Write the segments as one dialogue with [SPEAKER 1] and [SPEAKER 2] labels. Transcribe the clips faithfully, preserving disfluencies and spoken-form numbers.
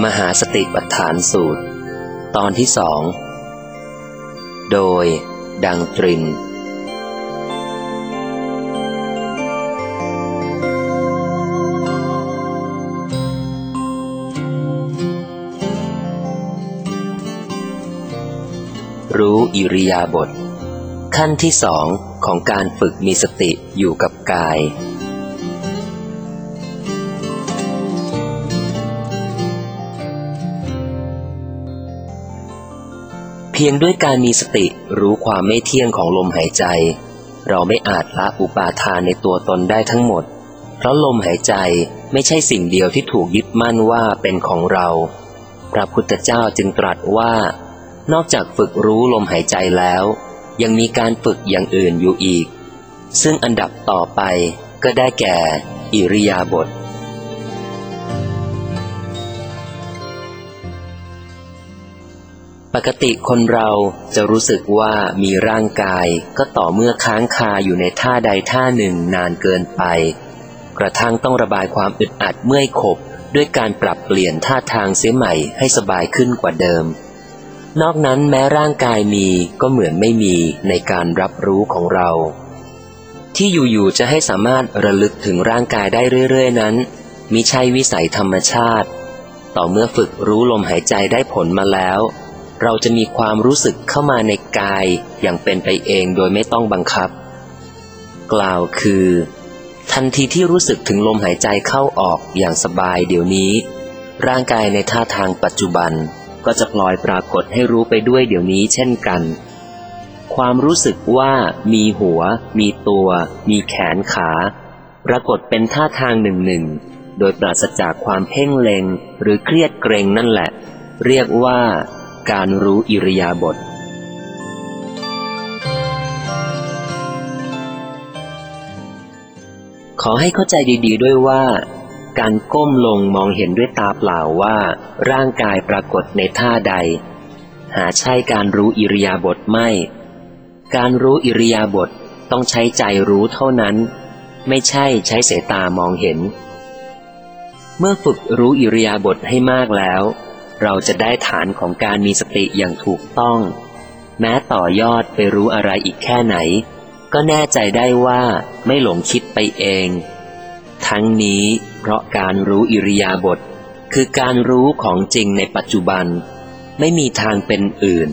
[SPEAKER 1] มหาสติปัฏฐานสูตรตอนที่สองโดยดังตรินรู้อิริยาบถขั้นที่สองของการฝึกมีสติอยู่กับกายเพียงด้วยการมีสติรู้ความไม่เที่ยงของลมหายใจเราไม่อาจละอุปาทานในตัวตนได้ทั้งหมดเพราะลมหายใจไม่ใช่สิ่งเดียวที่ถูกยึดมั่นว่าเป็นของเราพระพุทธเจ้าจึงตรัสว่านอกจากฝึกรู้ลมหายใจแล้วยังมีการฝึกอย่างอื่นอยู่อีกซึ่งอันดับต่อไปก็ได้แก่อิริยาบถปกติคนเราจะรู้สึกว่ามีร่างกายก็ต่อเมื่อค้างคาอยู่ในท่าใดท่าหนึ่งนานเกินไปกระทั่งต้องระบายความอึดอัดเมื่อยขบด้วยการปรับเปลี่ยนท่าทางเสียใหม่ให้สบายขึ้นกว่าเดิมนอกนั้นแม้ร่างกายมีก็เหมือนไม่มีในการรับรู้ของเราที่อยู่ๆจะให้สามารถระลึกถึงร่างกายได้เรื่อยๆนั้นมิใช่วิสัยธรรมชาติต่อเมื่อฝึกรู้ลมหายใจได้ผลมาแล้วเราจะมีความรู้สึกเข้ามาในกายอย่างเป็นไปเองโดยไม่ต้องบังคับกล่าวคือทันทีที่รู้สึกถึงลมหายใจเข้าออกอย่างสบายเดี๋ยวนี้ร่างกายในท่าทางปัจจุบันก็จะพลอยปรากฏให้รู้ไปด้วยเดี๋ยวนี้เช่นกันความรู้สึกว่ามีหัวมีตัวมีแขนขาปรากฏเป็นท่าทางหนึ่งๆโดยปราศจากความเพ่งเล็งหรือเครียดเกรงนั่นแหละเรียกว่าการรู้อิริยาบถขอให้เข้าใจดีๆด้วยว่าการก้มลงมองเห็นด้วยตาเปล่าว่าร่างกายปรากฏในท่าใดหาใช่การรู้อิริยาบถไม่การรู้อิริยาบถต้องใช้ใจรู้เท่านั้นไม่ใช่ใช้สายตามองเห็นเมื่อฝึกรู้อิริยาบถให้มากแล้วเราจะได้ฐานของการมีสติอย่างถูกต้องแม้ต่อยอดไปรู้อะไรอีกแค่ไหนก็แน่ใจได้ว่าไม่หลงคิดไปเองทั้งนี้เพราะการรู้อิริยาบถคือการรู้ของจริงในปัจจุบันไม่มีทางเป็นอื่น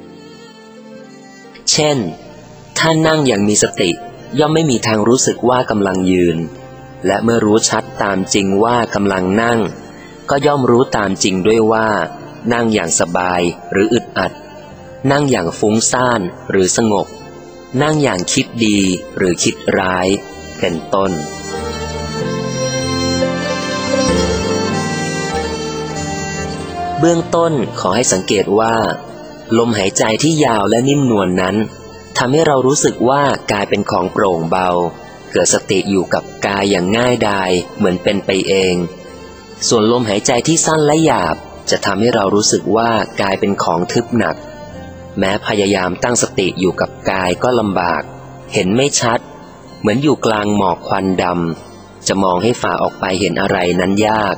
[SPEAKER 1] เช่นถ้านั่งอย่างมีสติย่อมไม่มีทางรู้สึกว่ากำลังยืนและเมื่อรู้ชัดตามจริงว่ากำลังนั่งก็ย่อมรู้ตามจริงด้วยว่านั่งอย่างสบายหรืออึดอัดนั่งอย่างฟุ้งซ่านหรือสงบนั่งอย่างคิดดีหรือคิดร้ายเป็นต้นเบื้องต้นขอให้สังเกตว่าลมหายใจที่ยาวและนิ่มนวล น, นั้นทำให้เรารู้สึกว่ากายเป็นของโปร่งเบาเกิดสติอยู่กับกายอย่างง่ายดายเหมือนเป็นไปเองส่วนลมหายใจที่สั้นและหยาบจะทำให้เรารู้สึกว่ากายเป็นของทึบหนักแม้พยายามตั้งสติอยู่กับกายก็ลำบากเห็นไม่ชัดเหมือนอยู่กลางหมอกควันดำจะมองให้ฝ่าออกไปเห็นอะไรนั้นยาก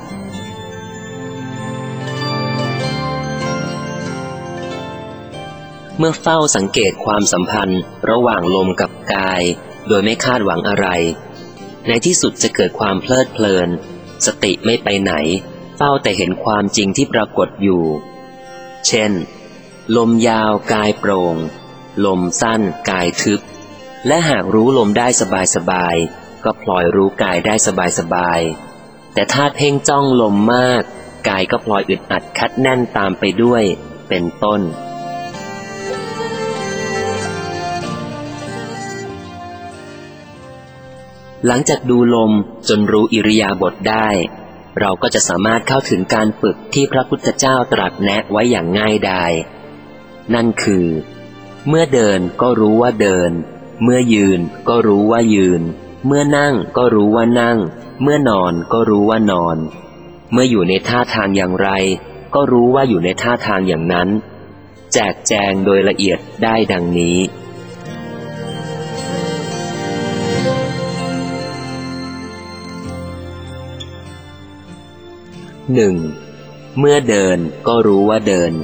[SPEAKER 1] เมื่อเฝ้าสังเกตความสัมพันธ์ระหว่างลมกับกายโดยไม่คาดหวังอะไรในที่สุดจะเกิดความเพลิดเพลินสติไม่ไปไหนเฝ้าแต่เห็นความจริงที่ปรากฏอยู่เช่นลมยาวกายโปร่งลมสั้นกายทึบและหากรู้ลมได้สบายๆก็พลอยรู้กายได้สบายๆแต่ถ้าเพ่งจ้องลมมากกายก็พลอยอึดอัดคัดแน่นตามไปด้วยเป็นต้นหลังจากดูลมจนรู้อิริยาบถได้เราก็จะสามารถเข้าถึงการฝึกที่พระพุทธเจ้าตรัสแนะไว้อย่างง่ายดายนั่นคือเมื่อเดินก็รู้ว่าเดินเมื่อยืนก็รู้ว่ายืนเมื่อนั่งก็รู้ว่านั่งเมื่อนอนก็รู้ว่านอนเมื่ออยู่ในท่าทางอย่างไรก็รู้ว่าอยู่ในท่าทางอย่างนั้นแจกแจงโดยละเอียดได้ดังนี้ หนึ่งเมื่อเดินก็รู้ว่าเดิน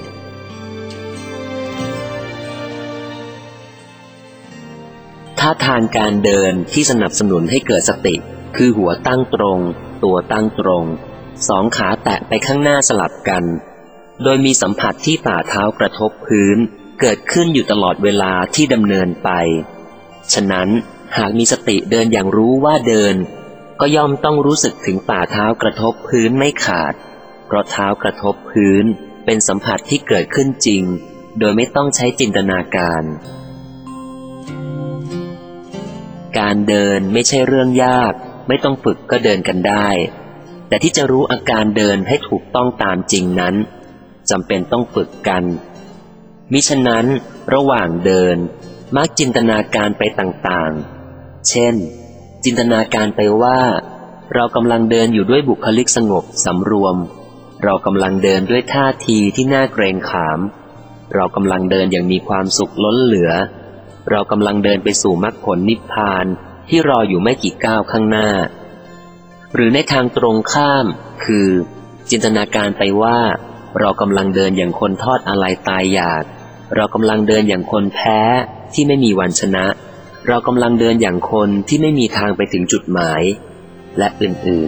[SPEAKER 1] ท่าทางการเดินที่สนับสนุนให้เกิดสติคือหัวตั้งตรงตัวตั้งตรงสองขาแตะไปข้างหน้าสลับกันโดยมีสัมผัสที่ฝ่าเท้ากระทบพื้นเกิดขึ้นอยู่ตลอดเวลาที่ดำเนินไปฉะนั้นหากมีสติเดินอย่างรู้ว่าเดินก็ย่อมต้องรู้สึกถึงฝ่าเท้ากระทบพื้นไม่ขาดเพราะเท้ากระทบพื้นเป็นสัมผัสที่เกิดขึ้นจริงโดยไม่ต้องใช้จินตนาการการเดินไม่ใช่เรื่องยากไม่ต้องฝึกก็เดินกันได้แต่ที่จะรู้อาการเดินให้ถูกต้องตามจริงนั้นจำเป็นต้องฝึกกันมิฉะนั้นระหว่างเดินมักจินตนาการไปต่างๆเช่นจินตนาการไปว่าเรากำลังเดินอยู่ด้วยบุคลิกสงบสำรวมเรากำลังเดินด้วยท่าทีที่น่าเกรงขามเรากำลังเดินอย่างมีความสุขล้นเหลือเรากำลังเดินไปสู่มรรคผลนิพพานที่รออยู่ไม่กี่ก้าวข้างหน้าหรือในทางตรงข้ามคือจินตนาการไปว่าเรากำลังเดินอย่างคนทอดอาลัยตายอยากเรากำลังเดินอย่างคนแพ้ที่ไม่มีวันชนะเรากำลังเดินอย่างคนที่ไม่มีทางไปถึงจุดหมายและอื่น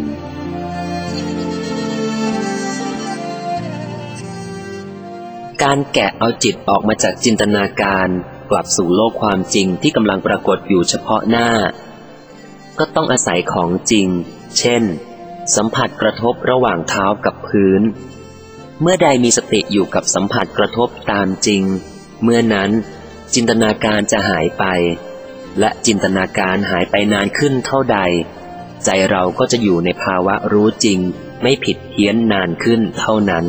[SPEAKER 1] ๆการแกะเอาจิตออกมาจากจินตนาการกลับสู่โลกความจริงที่กำลังปรากฏอยู่เฉพาะหน้าก็ต้องอาศัยของจริงเช่นสัมผัสกระทบระหว่างเท้ากับพื้นเมื่อใดมีสติอยู่กับสัมผัสกระทบตามจริงเมื่อนั้นจินตนาการจะหายไปและจินตนาการหายไปนานขึ้นเท่าใดใจเราก็จะอยู่ในภาวะรู้จริงไม่ผิดเพี้ยนนานขึ้นเท่านั้น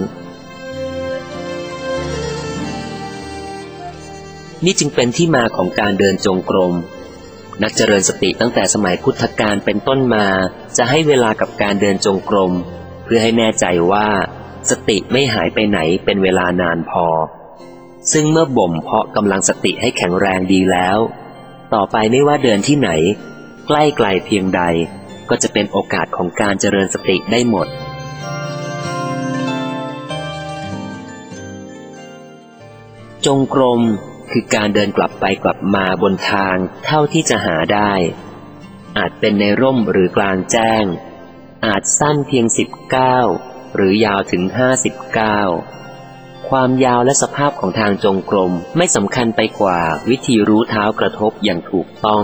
[SPEAKER 1] นี่จึงเป็นที่มาของการเดินจงกรมนักเจริญสติตั้งแต่สมัยพุทธกาลเป็นต้นมาจะให้เวลากับการเดินจงกรมเพื่อให้แน่ใจว่าสติไม่หายไปไหนเป็นเวลานานพอซึ่งเมื่อบ่มเพาะกำลังสติให้แข็งแรงดีแล้วต่อไปไม่ว่าเดินที่ไหนใกล้ไกลเพียงใดก็จะเป็นโอกาสของการเจริญสติได้หมดจงกรมคือการเดินกลับไปกลับมาบนทางเท่าที่จะหาได้อาจเป็นในร่มหรือกลางแจ้งอาจสั้นเพียงสิบเก้าหรือยาวถึงห้าสิบเก้าความยาวและสภาพของทางจงกรมไม่สำคัญไปกว่าวิธีรู้เท้ากระทบอย่างถูกต้อง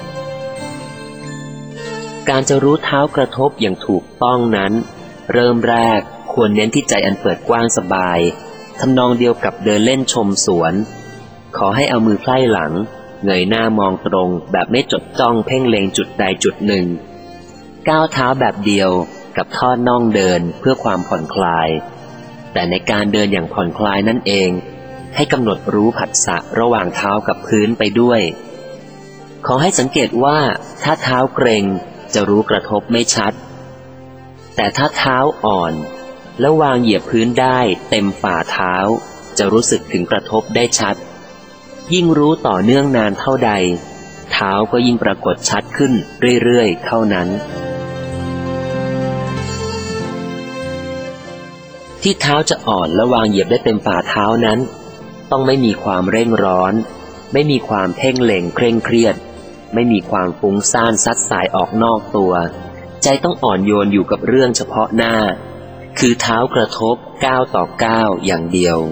[SPEAKER 1] การจะรู้เท้ากระทบอย่างถูกต้องนั้นเริ่มแรกควรเน้นที่ใจอันเปิดกว้างสบายทำนองเดียวกับเดินเล่นชมสวนขอให้เอามือไพร่หลังเงยหน้ามองตรงแบบไม่จดจ้องเพ่งเล็งจุดใดจุดหนึ่งก้าวเท้าแบบเดียวกับทอดน่องเดินเพื่อความผ่อนคลายแต่ในการเดินอย่างผ่อนคลายนั่นเองให้กำหนดรู้ผัสสะระหว่างเท้ากับพื้นไปด้วยขอให้สังเกตว่าถ้าเท้าเกร็งจะรู้กระทบไม่ชัดแต่ถ้าเท้าอ่อนแล้ววางเหยียบพื้นได้เต็มฝ่าเท้าจะรู้สึกถึงกระทบได้ชัดยิ่งรู้ต่อเนื่องนานเท่าใดเท้าก็ยิ่งปรากฏชัดขึ้นเรื่อยๆเท่านั้นที่เท้าจะอ่อนและวางเหยียบได้เต็มฝ่าเท้านั้นต้องไม่มีความเร่งร้อนไม่มีความเพ่งเล็งเคร่งเครียดไม่มีความฟุ้งซ่านซัดสายออกนอกตัวใจต้องอ่อนโยนอยู่กับเรื่องเฉพาะหน้าคือเท้ากระทบก้าวต่อก้าวอย่างเดียว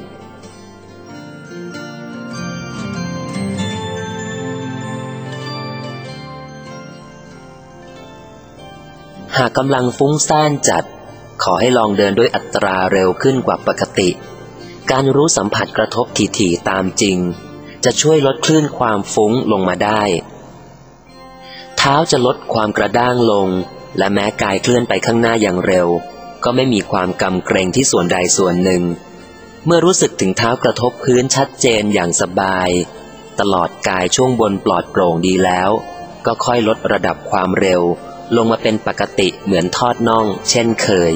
[SPEAKER 1] หากกำลังฟุ้งซ่านจัดขอให้ลองเดินด้วยอัตราเร็วขึ้นกว่าปกติการรู้สัมผัสกระทบถี่ๆตามจริงจะช่วยลดคลื่นความฟุ้งลงมาได้เท้าจะลดความกระด้างลงและแม้กายเคลื่อนไปข้างหน้าอย่างเร็วก็ไม่มีความกำเกรงที่ส่วนใดส่วนหนึ่งเมื่อรู้สึกถึงเท้ากระทบพื้นชัดเจนอย่างสบายตลอดกายช่วงบนปลอดโปร่งดีแล้วก็ค่อยลดระดับความเร็วลงมาเป็นปกติเหมือนทอดน่องเช่นเคย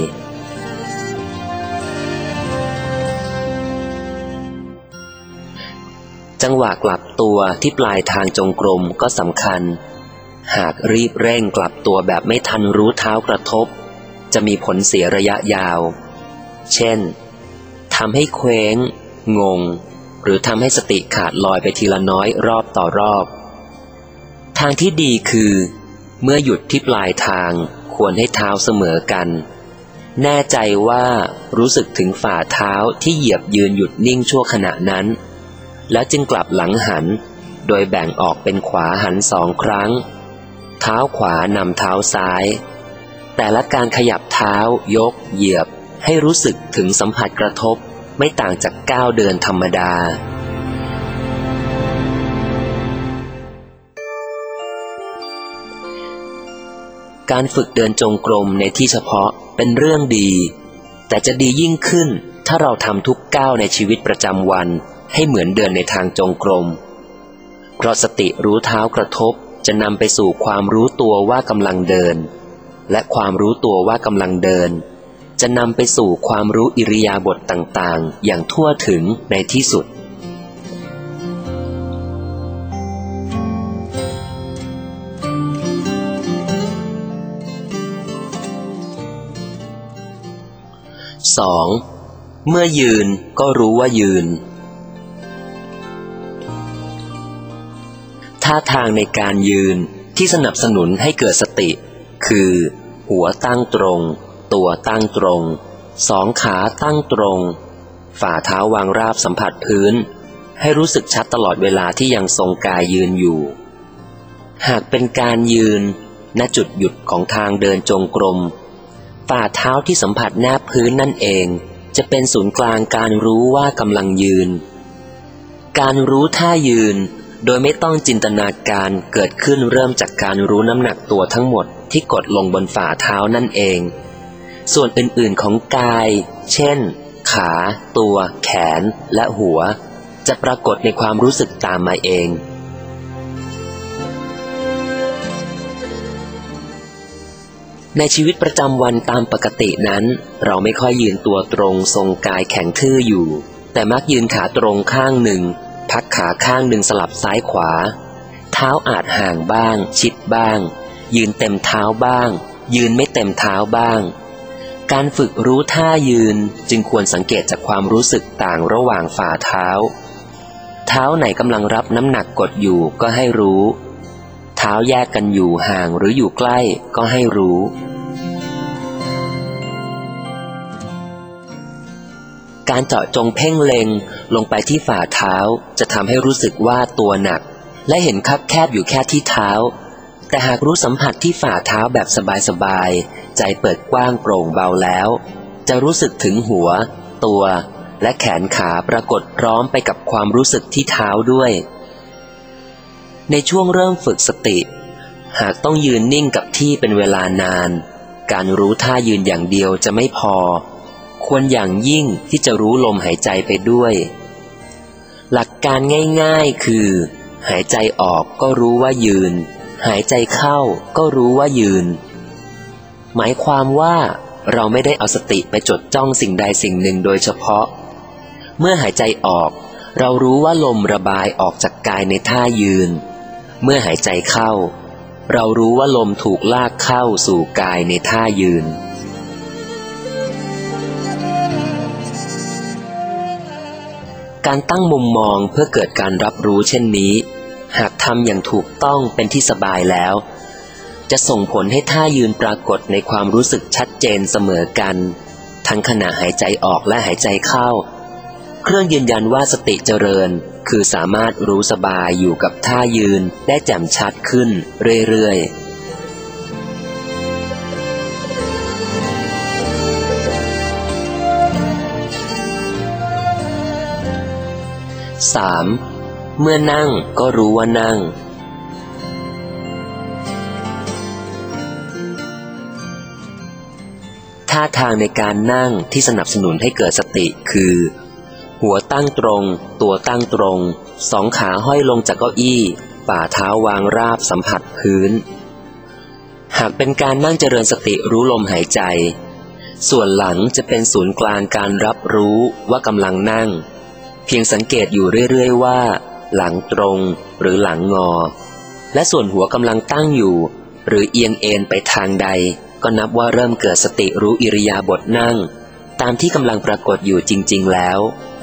[SPEAKER 1] จังหวะกลับตัวที่ปลายทางจงกรมก็สำคัญหากรีบเร่งกลับตัวแบบไม่ทันรู้เท้ากระทบจะมีผลเสียระยะยาวเช่นทำให้เคว้งงงหรือทำให้สติขาดลอยไปทีละน้อยรอบต่อรอบทางที่ดีคือเมื่อหยุดที่ปลายทางควรให้เท้าเสมอกันแน่ใจว่ารู้สึกถึงฝ่าเท้าที่เหยียบยืนหยุดนิ่งชั่วขณะนั้นแล้วจึงกลับหลังหันโดยแบ่งออกเป็นขวาหันสองครั้งเท้าขวานำเท้าซ้ายแต่ละการขยับเท้ายกเหยียบให้รู้สึกถึงสัมผัสกระทบไม่ต่างจากก้าวเดินธรรมดาการฝึกเดินจงกรมในที่เฉพาะเป็นเรื่องดีแต่จะดียิ่งขึ้นถ้าเราทำทุกก้าวในชีวิตประจำวันให้เหมือนเดินในทางจงกรมเพราะสติรู้เท้ากระทบจะนำไปสู่ความรู้ตัวว่ากำลังเดินและความรู้ตัวว่ากำลังเดินจะนำไปสู่ความรู้อิริยาบถต่างๆอย่างทั่วถึงในที่สุดสอง เมื่อยืนก็รู้ว่ายืนท่าทางในการยืนที่สนับสนุนให้เกิดสติคือหัวตั้งตรงตัวตั้งตรงสองขาตั้งตรงฝ่าเท้าวางราบสัมผัสพื้นให้รู้สึกชัดตลอดเวลาที่ยังทรงกายยืนอยู่หากเป็นการยืนณจุดหยุดของทางเดินจงกรมฝ่าเท้าที่สัมผัสแนบพื้นนั่นเองจะเป็นศูนย์กลางการรู้ว่ากำลังยืนการรู้ท่ายืนโดยไม่ต้องจินตนาการเกิดขึ้นเริ่มจากการรู้น้ำหนักตัวทั้งหมดที่กดลงบนฝ่าเท้านั่นเองส่วนอื่นๆของกายเช่นขาตัวแขนและหัวจะปรากฏในความรู้สึกตามมาเองในชีวิตประจำวันตามปกตินั้นเราไม่ค่อยยืนตัวตรงทรงกายแข็งทื่ออยู่แต่มักยืนขาตรงข้างหนึ่งพักขาข้างหนึ่งสลับซ้ายขวาเท้าอาจห่างบ้างชิดบ้างยืนเต็มเท้าบ้างยืนไม่เต็มเท้าบ้างการฝึกรู้ท่ายืนจึงควรสังเกตจากความรู้สึกต่างระหว่างฝ่าเท้าเท้าไหนกำลังรับน้ำหนักกดอยู่ก็ให้รู้เท้าแยกกันอยู่ห่างหรืออยู่ใกล้ก็ให้รู้การเจาะจงเพ่งเล็งลงไปที่ฝ่าเท้าจะทำให้รู้สึกว่าตัวหนักและเห็นคับแคบอยู่แค่ที่เท้าแต่หากรู้สัมผัสที่ฝ่าเท้าแบบสบายๆใจเปิดกว้างโปร่งเบาแล้วจะรู้สึกถึงหัวตัวและแขนขาปรากฏพร้อมไปกับความรู้สึกที่เท้าด้วยในช่วงเริ่มฝึกสติหากต้องยืนนิ่งกับที่เป็นเวลานานการรู้ท่ายืนอย่างเดียวจะไม่พอควรอย่างยิ่งที่จะรู้ลมหายใจไปด้วยหลักการง่ายๆคือหายใจออกก็รู้ว่ายืนหายใจเข้าก็รู้ว่ายืนหมายความว่าเราไม่ได้เอาสติไปจดจ้องสิ่งใดสิ่งหนึ่งโดยเฉพาะเมื่อหายใจออกเรารู้ว่าลมระบายออกจากกายในท่ายืนเมื่อหายใจเข้าเรารู้ว่าลมถูกลากเข้าสู่กายในท่ายืนการตั้งมุมมองเพื่อเกิดการรับรู้เช่นนี้หากทำอย่างถูกต้องเป็นที่สบายแล้วจะส่งผลให้ท่ายืนปรากฏในความรู้สึกชัดเจนเสมอกันทั้งขณะหายใจออกและหายใจเข้าเครื่องยืนยันว่าสติเจริญคือสามารถรู้สบายอยู่กับท่ายืนได้แจ่มชัดขึ้นเรื่อยๆ สาม เมื่อนั่งก็รู้ว่านั่งท่าทางในการนั่งที่สนับสนุนให้เกิดสติคือหัวตั้งตรงตัวตั้งตรงสองขาห้อยลงจากเก้าอี้ฝ่าเท้าวางราบสัมผัสพื้นหากเป็นการนั่งเจริญสติรู้ลมหายใจส่วนหลังจะเป็นศูนย์กลางการรับรู้ว่ากำลังนั่งเพียงสังเกตอยู่เรื่อยๆว่าหลังตรงหรือหลังงอและส่วนหัวกำลังตั้งอยู่หรือเอียงเอ็นไปทางใดก็นับว่าเริ่มเกิดสติรู้อิริยาบถนั่งตามที่กำลังปรากฏอยู่จริงๆแล้ว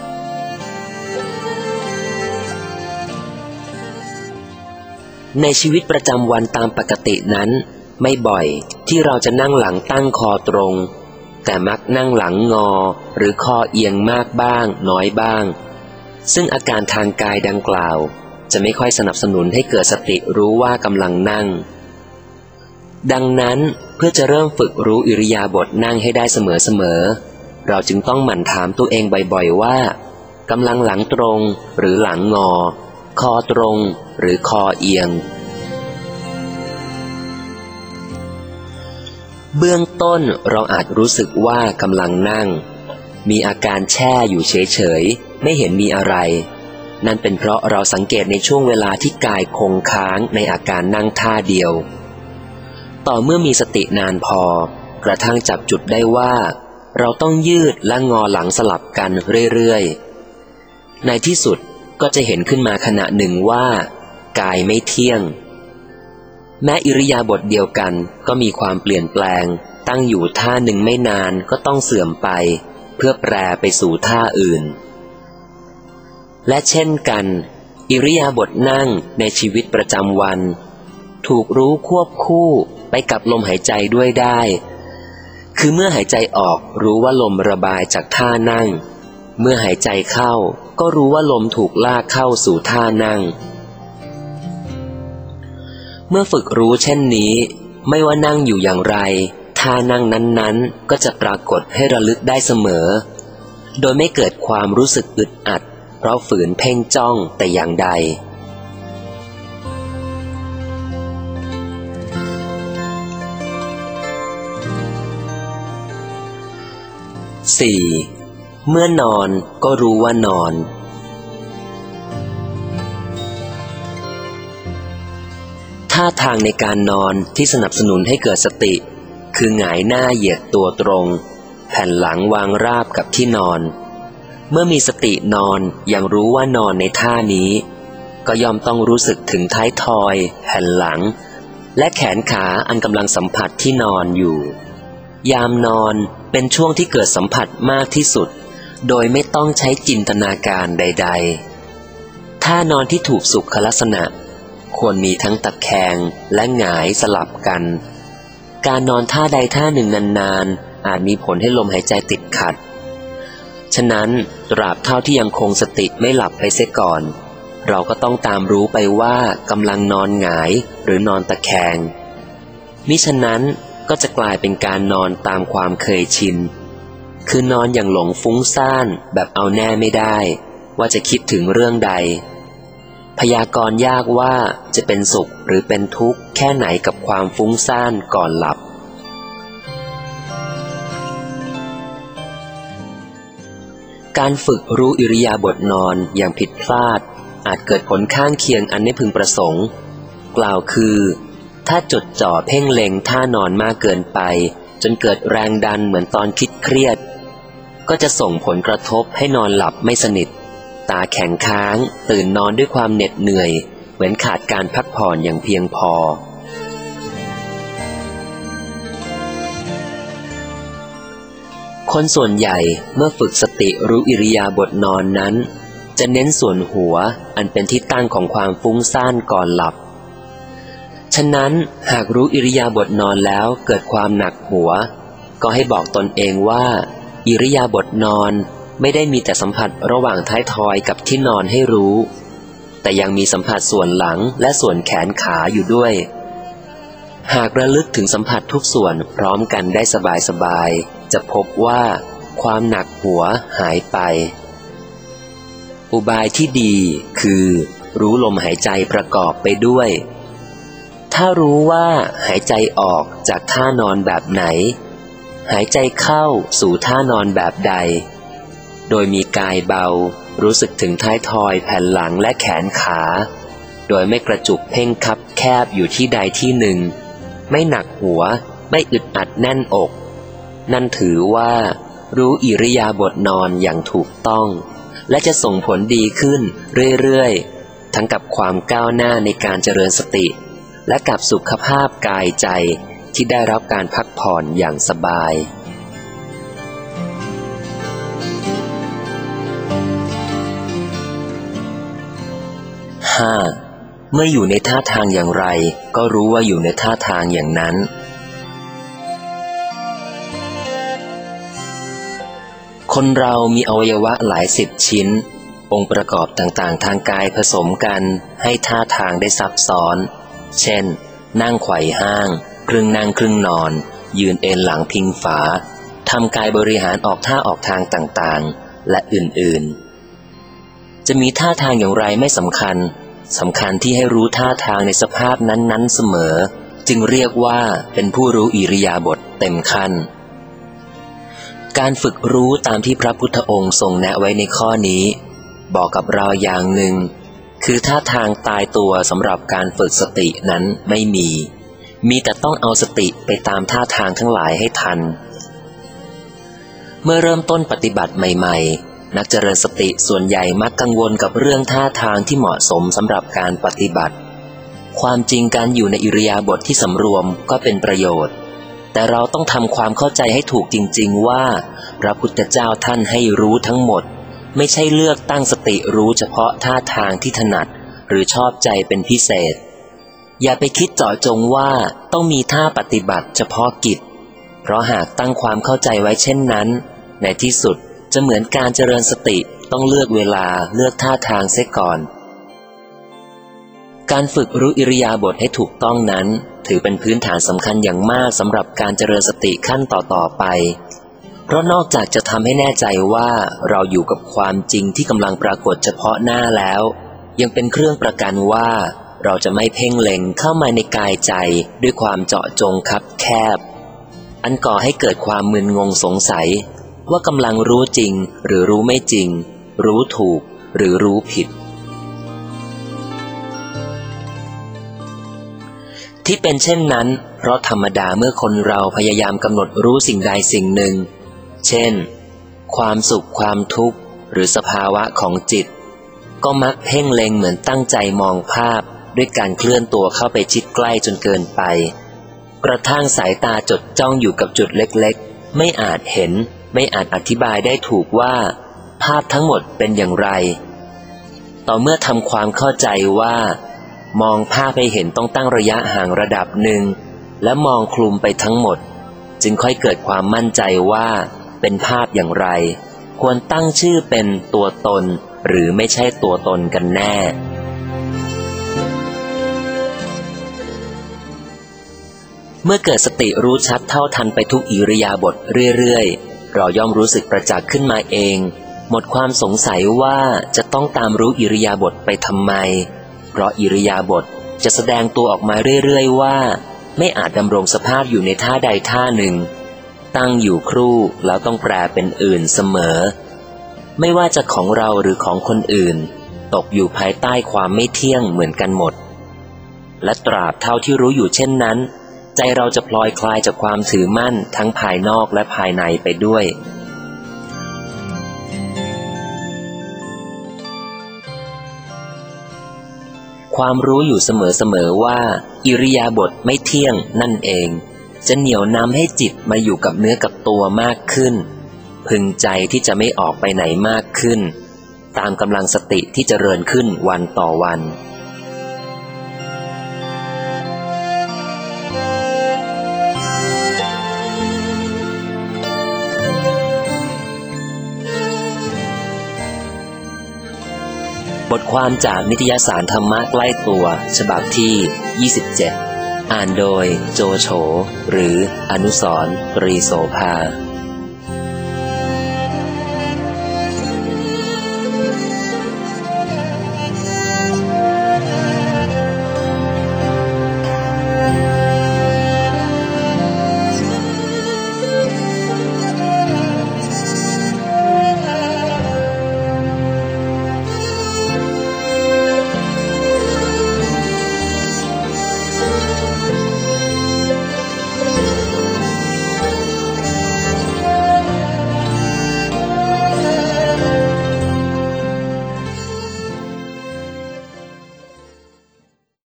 [SPEAKER 1] ในชีวิตประจำวันตามปกตินั้นไม่บ่อยที่เราจะนั่งหลังตั้งคอตรงแต่มักนั่งหลังงอหรือคอเอียงมากบ้างน้อยบ้างซึ่งอาการทางกายดังกล่าวจะไม่ค่อยสนับสนุนให้เกิดสติรู้ว่ากำลังนั่งดังนั้นเพื่อจะเริ่มฝึกรู้อิริยาบถนั่งให้ได้เสมอๆเราจึงต้องหมั่นถามตัวเองบ่อยๆว่ากำลังหลังตรงหรือหลังงอคอตรงหรือคอเอียงเบื้องต้นเราอาจรู้สึกว่ากำลังนั่งมีอาการแช่อยู่เฉยๆไม่เห็นมีอะไรนั่นเป็นเพราะเราสังเกตในช่วงเวลาที่กายคงค้างในอาการนั่งท่าเดียวต่อเมื่อมีสตินานพอกระทั่งจับจุดได้ว่าเราต้องยืดและงอหลังสลับกันเรื่อยๆในที่สุดก็จะเห็นขึ้นมาขณะหนึ่งว่ากายไม่เที่ยงแม้อิริยาบถเดียวกันก็มีความเปลี่ยนแปลงตั้งอยู่ท่าหนึ่งไม่นานก็ต้องเสื่อมไปเพื่อแปรไปสู่ท่าอื่นและเช่นกันอิริยาบถนั่งในชีวิตประจำวันถูกรู้ควบคู่ไปกับลมหายใจด้วยได้คือเมื่อหายใจออกรู้ว่าลมระบายจากท่านั่งเมื่อหายใจเข้าก็รู้ว่าลมถูกลากเข้าสู่ท่านั่งเมื่อฝึกรู้เช่นนี้ไม่ว่านั่งอยู่อย่างไรท่านั่งนั้นๆก็จะปรากฏให้ระลึกได้เสมอโดยไม่เกิดความรู้สึกอึดอัดเพราะฝืนเพ่งจ้องแต่อย่างใด สี่. เมื่อนอนก็รู้ว่านอนท่าทางในการนอนที่สนับสนุนให้เกิดสติคือหงายหน้าเหยียดตัวตรงแผ่นหลังวางราบกับที่นอนเมื่อมีสตินอนยังรู้ว่านอนในท่านี้ก็ย่อมต้องรู้สึกถึงท้ายทอยแผ่นหลังและแขนขาอันกำลังสัมผัสที่นอนอยู่ยามนอนเป็นช่วงที่เกิดสัมผัสมากที่สุดโดยไม่ต้องใช้จินตนาการใดๆท่านอนที่ถูกสุขลักษณะควรมีทั้งตะแคงและหงายสลับกันการนอนท่าใดท่าหนึ่งนานๆอาจมีผลให้ลมหายใจติดขัดฉะนั้นตราบเท่าที่ยังคงสติไม่หลับไปเสียก่อนเราก็ต้องตามรู้ไปว่ากำลังนอนหงายหรือนอนตะแคงมิฉะนั้นก็จะกลายเป็นการนอนตามความเคยชินคือนอนอย่างหลงฟุ้งซ่านแบบเอาแน่ไม่ได้ว่าจะคิดถึงเรื่องใดพยากรณ์ยากว่าจะเป็นสุขหรือเป็นทุกข์แค่ไหนกับความฟุ้งซ่านก่อนหลับการฝึกรู้อิริยาบถนอนอย่างผิดพลาดอาจเกิดผลข้างเคียงอันไม่พึงประสงค์กล่าวคือถ้าจดจ่อเพ่งเล็งท่านอนมากเกินไปจนเกิดแรงดันเหมือนตอนคิดเครียดก็จะส่งผลกระทบให้นอนหลับไม่สนิทตาแข็งค้างตื่นนอนด้วยความเหน็ดเหนื่อยเหมือนขาดการพักผ่อนอย่างเพียงพอคนส่วนใหญ่เมื่อฝึกสติรู้อิริยาบถนอนนั้นจะเน้นส่วนหัวอันเป็นที่ตั้งของความฟุ้งซ่านก่อนหลับฉะนั้นหากรู้อิริยาบถนอนแล้วเกิดความหนักหัวก็ให้บอกตนเองว่าอิริยาบถนอนไม่ได้มีแต่สัมผัสระหว่างท้ายทอยกับที่นอนให้รู้แต่ยังมีสัมผัสส่วนหลังและส่วนแขนขาอยู่ด้วยหากระลึกถึงสัมผัสทุกส่วนพร้อมกันได้สบายๆจะพบว่าความหนักหัวหายไปอุบายที่ดีคือรู้ลมหายใจประกอบไปด้วยถ้ารู้ว่าหายใจออกจากท่านอนแบบไหนหายใจเข้าสู่ท่านอนแบบใดโดยมีกายเบารู้สึกถึงท้ายทอยแผ่นหลังและแขนขาโดยไม่กระจุกเพ่งคับแคบอยู่ที่ใดที่หนึ่งไม่หนักหัวไม่อึดอัดแน่นอกนั่นถือว่ารู้อิริยาบถนอนอย่างถูกต้องและจะส่งผลดีขึ้นเรื่อยๆทั้งกับความก้าวหน้าในการเจริญสติและกับสุขภาพกายใจที่ได้รับการพักผ่อนอย่างสบายห้าเมื่ออยู่ในท่าทางอย่างไรก็รู้ว่าอยู่ในท่าทางอย่างนั้นคนเรามีอวัยวะหลายสิบชิ้นองค์ประกอบต่างๆทางกายผสมกันให้ท่าทางได้ซับซ้อนเช่นนั่งไขว่ห้างครึ่งนั่งครึ่งนอนยืนเอนหลังพิงฝาทำกายบริหารออกท่าออกทางต่างๆและอื่นๆจะมีท่าทางอย่างไรไม่สำคัญสำคัญที่ให้รู้ท่าทางในสภาพนั้นๆเสมอจึงเรียกว่าเป็นผู้รู้อิริยาบถเต็มขั้นการฝึกรู้ตามที่พระพุทธองค์ทรงแนะไว้ในข้อนี้บอกกับเราอย่างหนึ่งคือท่าทางตายตัวสำหรับการฝึกสตินั้นไม่มีมีแต่ต้องเอาสติไปตามท่าทางทั้งหลายให้ทันเมื่อเริ่มต้นปฏิบัติใหม่ๆนักเจริญสติส่วนใหญ่มักกังวลกับเรื่องท่าทางที่เหมาะสมสำหรับการปฏิบัติความจริงการอยู่ในอิริยาบถที่สำรวมก็เป็นประโยชน์แต่เราต้องทำความเข้าใจให้ถูกจริงๆว่าพระพุทธเจ้าท่านให้รู้ทั้งหมดไม่ใช่เลือกตั้งสติรู้เฉพาะท่าทางที่ถนัดหรือชอบใจเป็นพิเศษอย่าไปคิดเจาะจงว่าต้องมีท่าปฏิบัติเฉพาะกิจเพราะหากตั้งความเข้าใจไว้เช่นนั้นในที่สุดจะเหมือนการเจริญสติต้องเลือกเวลาเลือกท่าทางเสียก่อนการฝึกรู้อิริยาบถให้ถูกต้องนั้นถือเป็นพื้นฐานสำคัญอย่างมากสำหรับการเจริญสติขั้นต่อๆไปเพราะนอกจากจะทำให้แน่ใจว่าเราอยู่กับความจริงที่กำลังปรากฏเฉพาะหน้าแล้วยังเป็นเครื่องประกันว่าเราจะไม่เพ่งเล็งเข้ามาในกายใจด้วยความเจาะจงคับแคบอันก่อให้เกิดความมึนงงสงสัยว่ากำลังรู้จริงหรือรู้ไม่จริงรู้ถูกหรือรู้ผิดที่เป็นเช่นนั้นเพราะธรรมดาเมื่อคนเราพยายามกำหนดรู้สิ่งใดสิ่งหนึ่งเช่นความสุขความทุกข์หรือสภาวะของจิตก็มักเพ่งเล็งเหมือนตั้งใจมองภาพด้วยการเคลื่อนตัวเข้าไปชิดใกล้จนเกินไปกระทั่งสายตาจดจ้องอยู่กับจุดเล็กๆไม่อาจเห็นไม่อาจอธิบายได้ถูกว่าภาพทั้งหมดเป็นอย่างไรต่อเมื่อทำความเข้าใจว่ามองภาพให้เห็นต้องตั้งระยะห่างระดับหนึ่งและมองคลุมไปทั้งหมดจึงค่อยเกิดความมั่นใจว่าเป็นภาพอย่างไรควรตั้งชื่อเป็นตัวตนหรือไม่ใช่ตัวตนกันแน่เมื่อเกิดสติรู้ชัดเท่าทันไปทุกอิริยาบถเรื่อยๆเราย่อมรู้สึกประจักษ์ขึ้นมาเองหมดความสงสัยว่าจะต้องตามรู้อิริยาบถไปทำไมเพราะอิริยาบถจะแสดงตัวออกมาเรื่อยๆว่าไม่อาจดำรงสภาพอยู่ในท่าใดท่าหนึ่งตั้งอยู่ครู่แล้วต้องแปรเป็นอื่นเสมอไม่ว่าจะของเราหรือของคนอื่นตกอยู่ภายใต้ความไม่เที่ยงเหมือนกันหมดและตราบเท่าที่รู้อยู่เช่นนั้นใจเราจะพลอยคลายจากความถือมั่นทั้งภายนอกและภายในไปด้วยความรู้อยู่เสมอๆว่าอิริยาบถไม่เที่ยงนั่นเองจะเหนี่ยวนำให้จิตมาอยู่กับเนื้อกับตัวมากขึ้นพึงใจที่จะไม่ออกไปไหนมากขึ้นตามกำลังสติที่เจริญขึ้นวันต่อวันบทความจากนิตยสารธรรมะใกล้ตัวฉบับที่ยี่สิบเจ็ดอ่านโดยโจโฉหรืออนุสรณ์ ตรีโสภา